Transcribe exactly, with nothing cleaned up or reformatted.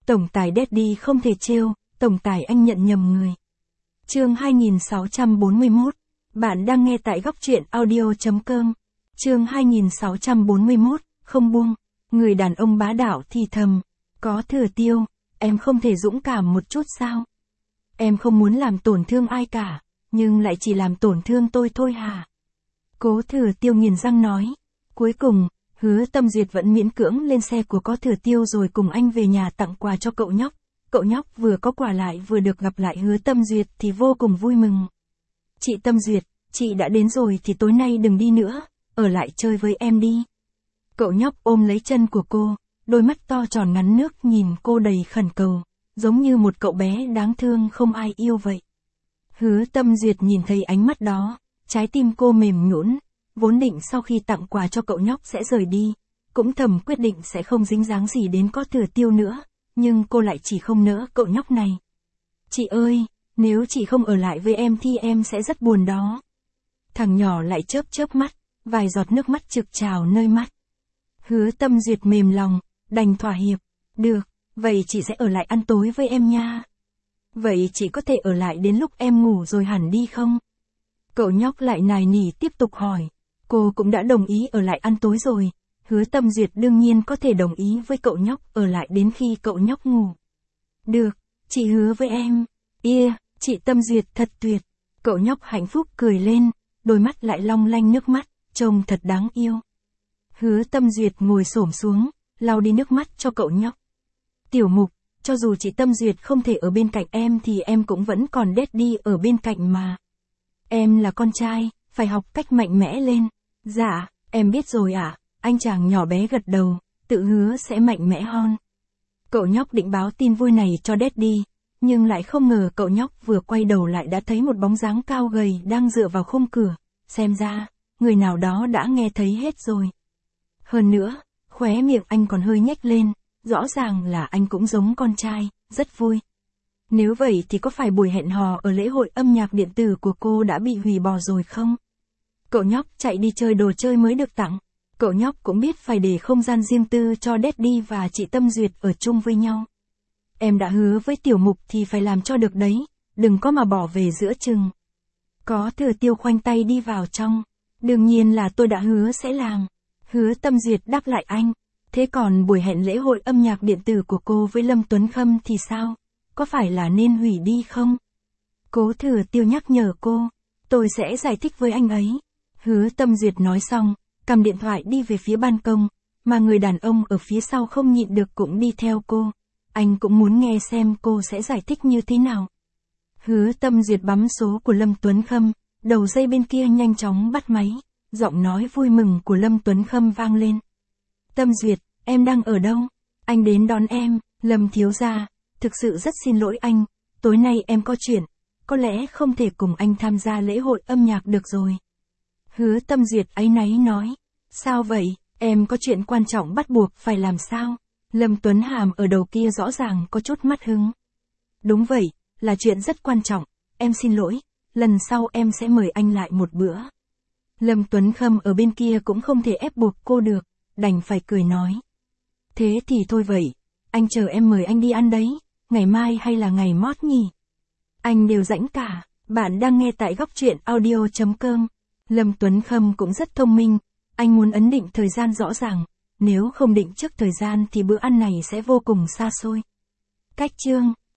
Tổng tài Daddy không thể trêu, tổng tài anh nhận nhầm người. Chương hai nghìn sáu trăm bốn mươi mốt. Bạn đang nghe tại góc truyện audio chấm com. Chương hai nghìn sáu trăm bốn mươi mốt, không buông. Người đàn ông bá đạo thì thầm. Có Thừa Tiêu, em không thể dũng cảm một chút sao? Em không muốn làm tổn thương ai cả, nhưng lại chỉ làm tổn thương tôi thôi hả? Cố Thừa Tiêu nghiền răng nói. Cuối cùng, Hứa Tâm Duyệt vẫn miễn cưỡng lên xe của Có Thừa Tiêu rồi cùng anh về nhà tặng quà cho cậu nhóc. Cậu nhóc vừa có quà lại vừa được gặp lại Hứa Tâm Duyệt thì vô cùng vui mừng. Chị Tâm Duyệt, chị đã đến rồi thì tối nay đừng đi nữa, ở lại chơi với em đi. Cậu nhóc ôm lấy chân của cô, đôi mắt to tròn ngắn nước nhìn cô đầy khẩn cầu, giống như một cậu bé đáng thương không ai yêu vậy. Hứa Tâm Duyệt nhìn thấy ánh mắt đó, trái tim cô mềm nhũn, vốn định sau khi tặng quà cho cậu nhóc sẽ rời đi, cũng thầm quyết định sẽ không dính dáng gì đến Có Thừa Tiêu nữa, nhưng cô lại chỉ không nỡ cậu nhóc này. Chị ơi, nếu chị không ở lại với em thì em sẽ rất buồn đó. Thằng nhỏ lại chớp chớp mắt, vài giọt nước mắt trực trào nơi mắt. Hứa Tâm Duyệt mềm lòng, đành thỏa hiệp. Được, vậy chị sẽ ở lại ăn tối với em nha. Vậy chị có thể ở lại đến lúc em ngủ rồi hẳn đi không? Cậu nhóc lại nài nỉ tiếp tục hỏi. Cô cũng đã đồng ý ở lại ăn tối rồi. Hứa Tâm Duyệt đương nhiên có thể đồng ý với cậu nhóc ở lại đến khi cậu nhóc ngủ. Được, chị hứa với em. Yeah, chị Tâm Duyệt thật tuyệt. Cậu nhóc hạnh phúc cười lên, đôi mắt lại long lanh nước mắt, trông thật đáng yêu. Hứa Tâm Duyệt ngồi xổm xuống, lau đi nước mắt cho cậu nhóc. Tiểu Mục, cho dù chị Tâm Duyệt không thể ở bên cạnh em thì em cũng vẫn còn Daddy ở bên cạnh mà. Em là con trai, phải học cách mạnh mẽ lên. Dạ, em biết rồi ạ. À? Anh chàng nhỏ bé gật đầu, tự hứa sẽ mạnh mẽ hơn. Cậu nhóc định báo tin vui này cho Daddy, nhưng lại không ngờ cậu nhóc vừa quay đầu lại đã thấy một bóng dáng cao gầy đang dựa vào khung cửa, xem ra, người nào đó đã nghe thấy hết rồi. Hơn nữa, khóe miệng anh còn hơi nhếch lên, rõ ràng là anh cũng giống con trai, rất vui. Nếu vậy thì có phải buổi hẹn hò ở lễ hội âm nhạc điện tử của cô đã bị hủy bỏ rồi không? Cậu nhóc chạy đi chơi đồ chơi mới được tặng. Cậu nhóc cũng biết phải để không gian riêng tư cho Daddy và chị Tâm Duyệt ở chung với nhau. Em đã hứa với Tiểu Mục thì phải làm cho được đấy, đừng có mà bỏ về giữa chừng. Có Thừa Tiêu khoanh tay đi vào trong. Đương nhiên là tôi đã hứa sẽ làm. Hứa Tâm Duyệt đáp lại anh. Thế còn buổi hẹn lễ hội âm nhạc điện tử của cô với Lâm Tuấn Khâm thì sao? Có phải là nên hủy đi không? Cố Thừa Tiêu nhắc nhở cô. Tôi sẽ giải thích với anh ấy. Hứa Tâm Duyệt nói xong, cầm điện thoại đi về phía ban công, mà người đàn ông ở phía sau không nhịn được cũng đi theo cô. Anh cũng muốn nghe xem cô sẽ giải thích như thế nào. Hứa Tâm Duyệt bấm số của Lâm Tuấn Khâm, đầu dây bên kia nhanh chóng bắt máy, giọng nói vui mừng của Lâm Tuấn Khâm vang lên. Tâm Duyệt, em đang ở đâu? Anh đến đón em. Lâm thiếu gia, thực sự rất xin lỗi anh, tối nay em có chuyện, có lẽ không thể cùng anh tham gia lễ hội âm nhạc được rồi. Hứa Tâm Duyệt áy náy nói. Sao vậy, em có chuyện quan trọng bắt buộc phải làm sao? Lâm Tuấn Hàm ở đầu kia rõ ràng có chút mất hứng. Đúng vậy, là chuyện rất quan trọng, em xin lỗi, lần sau em sẽ mời anh lại một bữa. Lâm Tuấn Khâm ở bên kia cũng không thể ép buộc cô được, đành phải cười nói. Thế thì thôi vậy, anh chờ em mời anh đi ăn đấy, ngày mai hay là ngày mót nhỉ? Anh đều rảnh cả, bạn đang nghe tại góc truyện audio chấm com. Lâm Tuấn Khâm cũng rất thông minh, anh muốn ấn định thời gian rõ ràng, nếu không định trước thời gian thì bữa ăn này sẽ vô cùng xa xôi. Cách chương